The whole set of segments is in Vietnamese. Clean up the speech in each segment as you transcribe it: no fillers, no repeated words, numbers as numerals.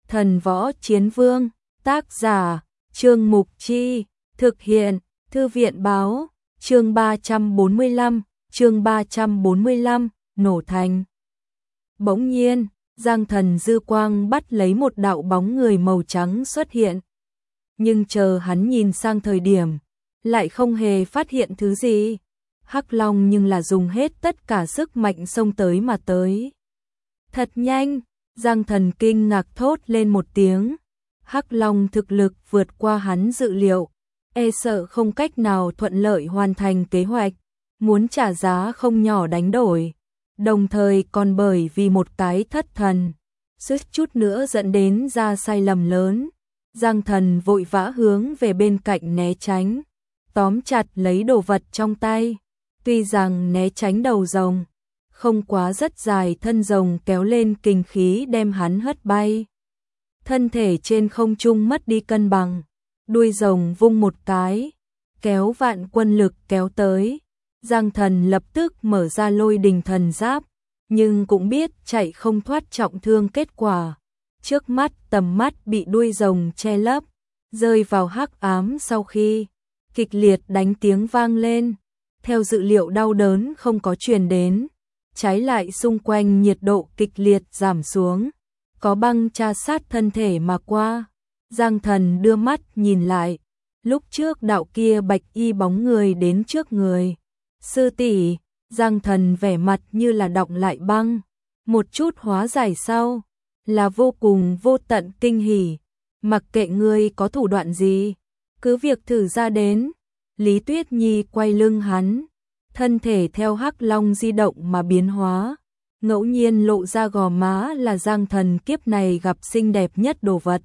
Thần Võ Chiến Vương, tác giả, Trương Mục Chi, thực hiện, Thư viện báo, chương 345, nổ thành. Bỗng nhiên, Giang Thần dư quang bắt lấy một đạo bóng người màu trắng xuất hiện. Nhưng chờ hắn nhìn sang thời điểm, lại không hề phát hiện thứ gì. Hắc Long nhưng là dùng hết tất cả sức mạnh xông tới mà tới. Thật nhanh, Giang Thần kinh ngạc thốt lên một tiếng. Hắc Long thực lực vượt qua hắn dự liệu, e sợ không cách nào thuận lợi hoàn thành kế hoạch, muốn trả giá không nhỏ đánh đổi, đồng thời còn bởi vì một cái thất thần, suýt chút nữa dẫn đến ra sai lầm lớn. Giang Thần vội vã hướng về bên cạnh né tránh, tóm chặt lấy đồ vật trong tay. Tuy rằng né tránh đầu rồng, không quá rất dài, thân rồng kéo lên kình khí đem hắn hất bay. Thân thể trên không trung mất đi cân bằng, đuôi rồng vung một cái, kéo vạn quân lực kéo tới. Giang Thần lập tức mở ra Lôi Đình Thần Giáp, nhưng cũng biết chạy không thoát trọng thương, kết quả trước mắt tầm mắt bị đuôi rồng che lấp, rơi vào hắc ám. Sau khi kịch liệt đánh tiếng vang lên, theo dự liệu đau đớn không có truyền đến, trái lại xung quanh nhiệt độ kịch liệt giảm xuống, có băng tra sát thân thể mà qua. Giang Thần đưa mắt nhìn lại, lúc trước đạo kia bạch y bóng người đến trước người. Sư tỷ, Giang Thần vẻ mặt như là đọng lại băng, một chút hóa giải sau, là vô cùng vô tận kinh hỉ. Mặc kệ ngươi có thủ đoạn gì, cứ việc thử ra đến. Lý Tuyết Nhi quay lưng hắn, thân thể theo Hắc Long di động mà biến hóa, ngẫu nhiên lộ ra gò má là Giang Thần kiếp này gặp xinh đẹp nhất đồ vật.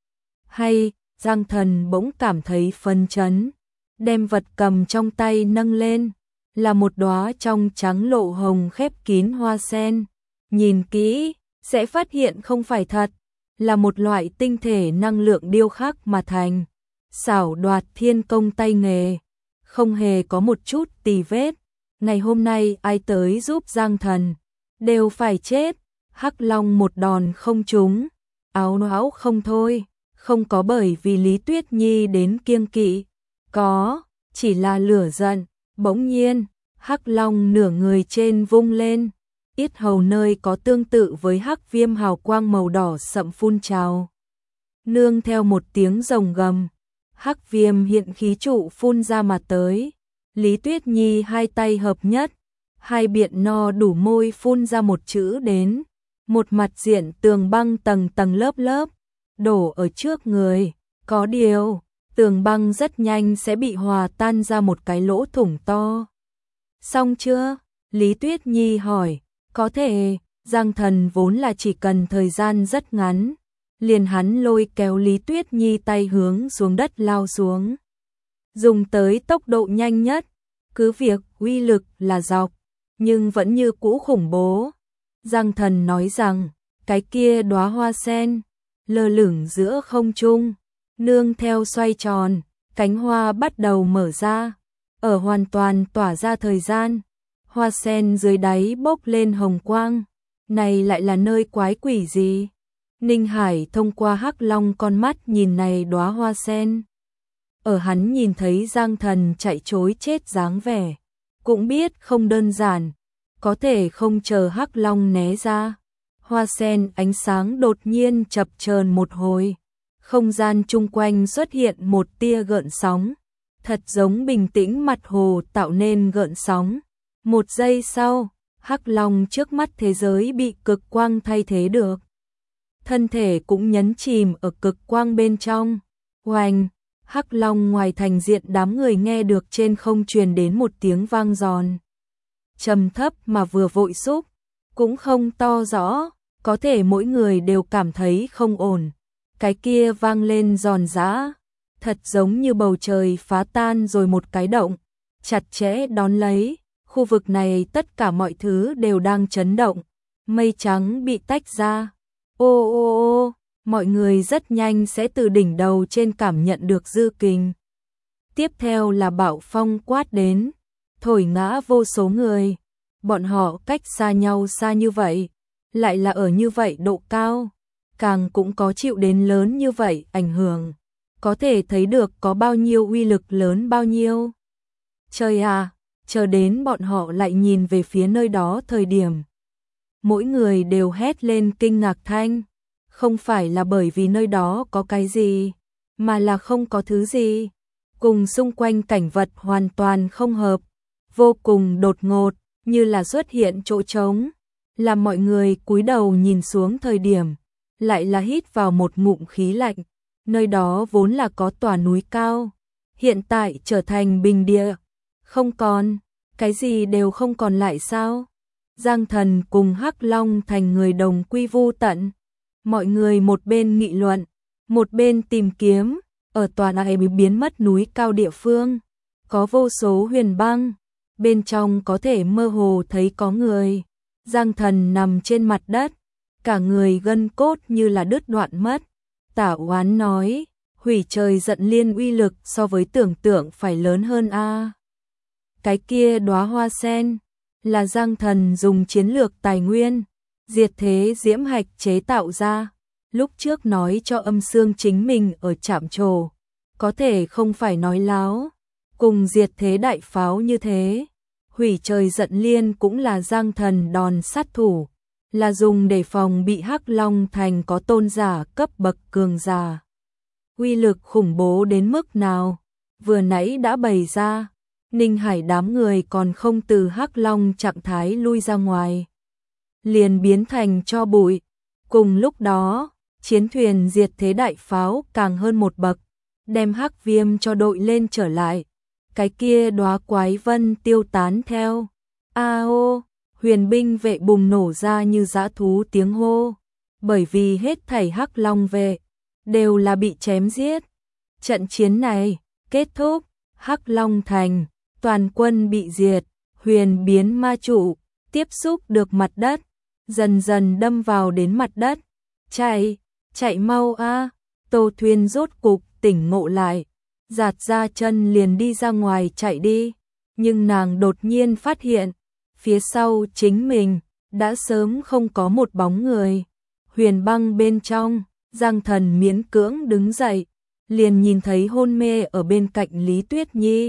Hay, Giang Thần bỗng cảm thấy phấn chấn, đem vật cầm trong tay nâng lên, là một đóa trong trắng lộ hồng khép kín hoa sen. Nhìn kỹ, sẽ phát hiện không phải thật, là một loại tinh thể năng lượng điêu khắc mà thành, xảo đoạt thiên công tay nghề, không hề có một chút tì vết. Ngày hôm nay ai tới giúp Giang Thần, đều phải chết. Hắc Long một đòn không trúng, áo não không thôi, không có bởi vì Lý Tuyết Nhi đến kiêng kỵ, có, chỉ là lửa giận. Bỗng nhiên, Hắc Long nửa người trên vung lên, yết hầu nơi có tương tự với hắc viêm hào quang màu đỏ sậm phun trào. Nương theo một tiếng rồng gầm, hắc viêm hiện khí trụ phun ra mà tới. Lý Tuyết Nhi hai tay hợp nhất, hai biện no đủ môi phun ra một chữ đến, một mặt diện tường băng tầng tầng lớp lớp, đổ ở trước người. Có điều, tường băng rất nhanh sẽ bị hòa tan ra một cái lỗ thủng to. Xong chưa? Lý Tuyết Nhi hỏi. Có thể. Giang Thần vốn là chỉ cần thời gian rất ngắn, liền hắn lôi kéo Lý Tuyết Nhi tay hướng xuống đất lao xuống, dùng tới tốc độ nhanh nhất. Cứ việc uy lực là dọc, nhưng vẫn như cũ khủng bố. Giang Thần nói rằng, cái kia đóa hoa sen lơ lửng giữa không trung, nương theo xoay tròn, cánh hoa bắt đầu mở ra, ở hoàn toàn tỏa ra thời gian, hoa sen dưới đáy bốc lên hồng quang. Này lại là nơi quái quỷ gì? Ninh Hải thông qua Hắc Long con mắt nhìn này đóa hoa sen. Ở hắn nhìn thấy Giang Thần chạy trối chết dáng vẻ, cũng biết không đơn giản, có thể không chờ Hắc Long né ra. Hoa sen ánh sáng đột nhiên chập chờn một hồi, không gian chung quanh xuất hiện một tia gợn sóng, thật giống bình tĩnh mặt hồ tạo nên gợn sóng. Một giây sau, Hắc Long trước mắt thế giới bị cực quang thay thế được. Thân thể cũng nhấn chìm ở cực quang bên trong. Oanh! Hắc Long ngoài thành diện đám người nghe được trên không truyền đến một tiếng vang giòn. Trầm thấp mà vừa vội xúc, cũng không to rõ, có thể mỗi người đều cảm thấy không ổn. Cái kia vang lên giòn giã, thật giống như bầu trời phá tan rồi một cái động, chặt chẽ đón lấy. Khu vực này tất cả mọi thứ đều đang chấn động, mây trắng bị tách ra. Ô ô ô, mọi người rất nhanh sẽ từ đỉnh đầu trên cảm nhận được dư kình. Tiếp theo là bão phong quát đến, thổi ngã vô số người. Bọn họ cách xa nhau xa như vậy, lại là ở như vậy độ cao, càng cũng có chịu đến lớn như vậy ảnh hưởng. Có thể thấy được có bao nhiêu uy lực lớn bao nhiêu. Trời à, chờ đến bọn họ lại nhìn về phía nơi đó thời điểm. Mỗi người đều hét lên kinh ngạc thanh. Không phải là bởi vì nơi đó có cái gì, mà là không có thứ gì. Cùng xung quanh cảnh vật hoàn toàn không hợp. Vô cùng đột ngột, như là xuất hiện chỗ trống. Làm mọi người cúi đầu nhìn xuống thời điểm. Lại là hít vào một ngụm khí lạnh. Nơi đó vốn là có tòa núi cao. Hiện tại trở thành bình địa. Không còn, cái gì đều không còn lại sao? Giang Thần cùng Hắc Long thành người đồng quy vu tận. Mọi người một bên nghị luận, một bên tìm kiếm, ở tòa này biến mất núi cao địa phương. Có vô số huyền băng, bên trong có thể mơ hồ thấy có người. Giang Thần nằm trên mặt đất, cả người gân cốt như là đứt đoạn mất. Tả Oán nói, hủy trời giận liên uy lực so với tưởng tượng phải lớn hơn a. Cái kia đóa hoa sen là Giang Thần dùng chiến lược tài nguyên, diệt thế diễm hạch chế tạo ra. Lúc trước nói cho Âm Xương chính mình ở Trạm Trổ, có thể không phải nói láo, cùng diệt thế đại pháo như thế. Hủy trời giận liên cũng là Giang Thần đòn sát thủ, là dùng để phòng bị Hắc Long thành có tôn giả cấp bậc cường giả. Uy lực khủng bố đến mức nào, vừa nãy đã bày ra. Ninh Hải đám người còn không từ Hắc Long trạng thái lui ra ngoài, liền biến thành tro bụi. Cùng lúc đó, chiến thuyền diệt thế đại pháo càng hơn một bậc, đem Hắc Viêm cho đội lên trở lại. Cái kia đóa quái vân tiêu tán theo. A-ô, huyền binh vệ bùng nổ ra như dã thú tiếng hô, bởi vì hết thảy Hắc Long vệ đều là bị chém giết. Trận chiến này kết thúc, Hắc Long thành toàn quân bị diệt, huyền biến ma trụ tiếp xúc được mặt đất, dần dần đâm vào đến mặt đất. Chạy mau a! Tô Thuyên rốt cục tỉnh ngộ lại, giạt ra chân liền đi ra ngoài chạy đi, nhưng nàng đột nhiên phát hiện, phía sau chính mình đã sớm không có một bóng người. Huyền băng bên trong, Giang Thần miễn cưỡng đứng dậy, liền nhìn thấy hôn mê ở bên cạnh Lý Tuyết Nhi.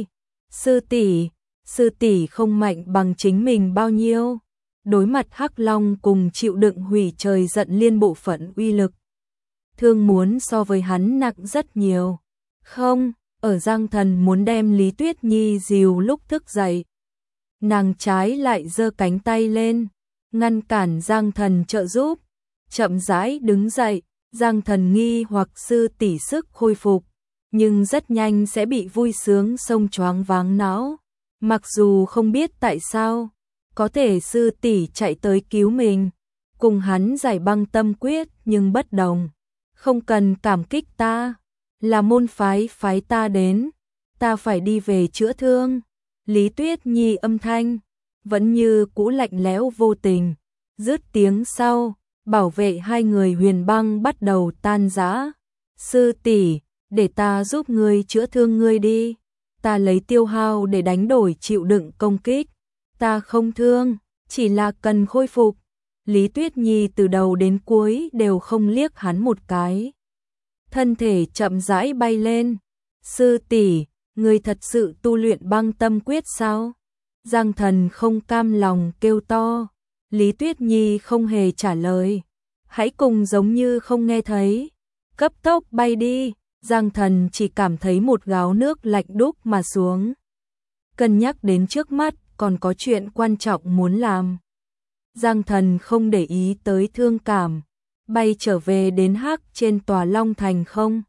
Sư tỷ không mạnh bằng chính mình bao nhiêu. Đối mặt Hắc Long cùng chịu đựng hủy trời giận liên bộ phận uy lực, thương muốn so với hắn nặng rất nhiều. Không, ở Giang Thần muốn đem Lý Tuyết Nhi dìu lúc thức dậy, nàng trái lại giơ cánh tay lên, ngăn cản Giang Thần trợ giúp. Chậm rãi đứng dậy, Giang Thần nghi hoặc sư tỷ sức khôi phục, nhưng rất nhanh sẽ bị vui sướng xông choáng váng não. Mặc dù không biết tại sao, có thể sư tỷ chạy tới cứu mình, cùng hắn giải băng tâm quyết nhưng bất đồng. Không cần cảm kích ta, là môn phái phái ta đến, ta phải đi về chữa thương. Lý Tuyết Nhi âm thanh vẫn như cũ lạnh lẽo vô tình. Dứt tiếng sau, bảo vệ hai người huyền băng bắt đầu tan rã. Sư tỷ, để ta giúp ngươi chữa thương ngươi đi. Ta lấy tiêu hao để đánh đổi chịu đựng công kích. Ta không thương, chỉ là cần khôi phục. Lý Tuyết Nhi từ đầu đến cuối đều không liếc hắn một cái. Thân thể chậm rãi bay lên. Sư tỷ, ngươi thật sự tu luyện băng tâm quyết sao? Giang Thần không cam lòng kêu to. Lý Tuyết Nhi không hề trả lời. Hãy cùng giống như không nghe thấy. Cấp tốc bay đi. Giang Thần chỉ cảm thấy một gáo nước lạnh đúc mà xuống. Cân nhắc đến trước mắt còn có chuyện quan trọng muốn làm. Giang Thần không để ý tới thương cảm, bay trở về đến Hắc trên tòa Long Thành không.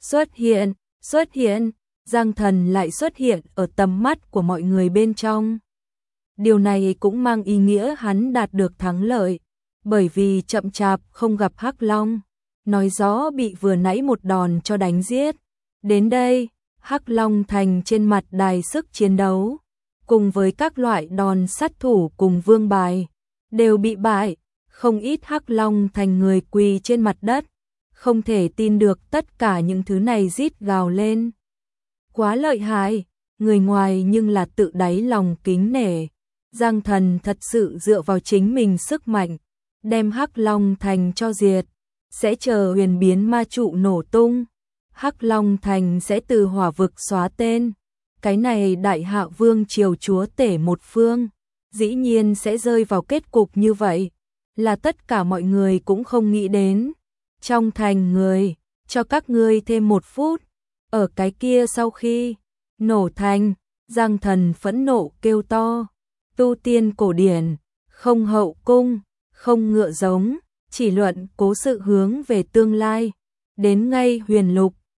Xuất hiện, Giang Thần lại xuất hiện ở tầm mắt của mọi người bên trong. Điều này cũng mang ý nghĩa hắn đạt được thắng lợi, bởi vì chậm chạp không gặp Hắc Long, nói rõ bị vừa nãy một đòn cho đánh giết. Đến đây, Hắc Long Thành trên mặt đài sức chiến đấu, cùng với các loại đòn sát thủ cùng vương bài, đều bị bại. Không ít Hắc Long Thành người quỳ trên mặt đất, không thể tin được tất cả những thứ này rít gào lên. Quá lợi hại, người ngoài nhưng là tự đáy lòng kính nể. Giang Thần thật sự dựa vào chính mình sức mạnh, đem Hắc Long Thành cho diệt. sẽ chờ huyền biến ma trụ nổ tung, Hắc Long Thành sẽ từ hỏa vực xóa tên. Cái này Đại Hạ Vương triều chúa tể một phương, dĩ nhiên sẽ rơi vào kết cục như vậy, là tất cả mọi người cũng không nghĩ đến. Trong thành người, cho các ngươi thêm 1 phút, ở cái kia sau khi nổ thành, Giang Thần phẫn nộ kêu to, tu tiên cổ điển, không hậu cung, không ngựa giống, chỉ luận cố sự hướng về tương lai, đến ngay huyền lục,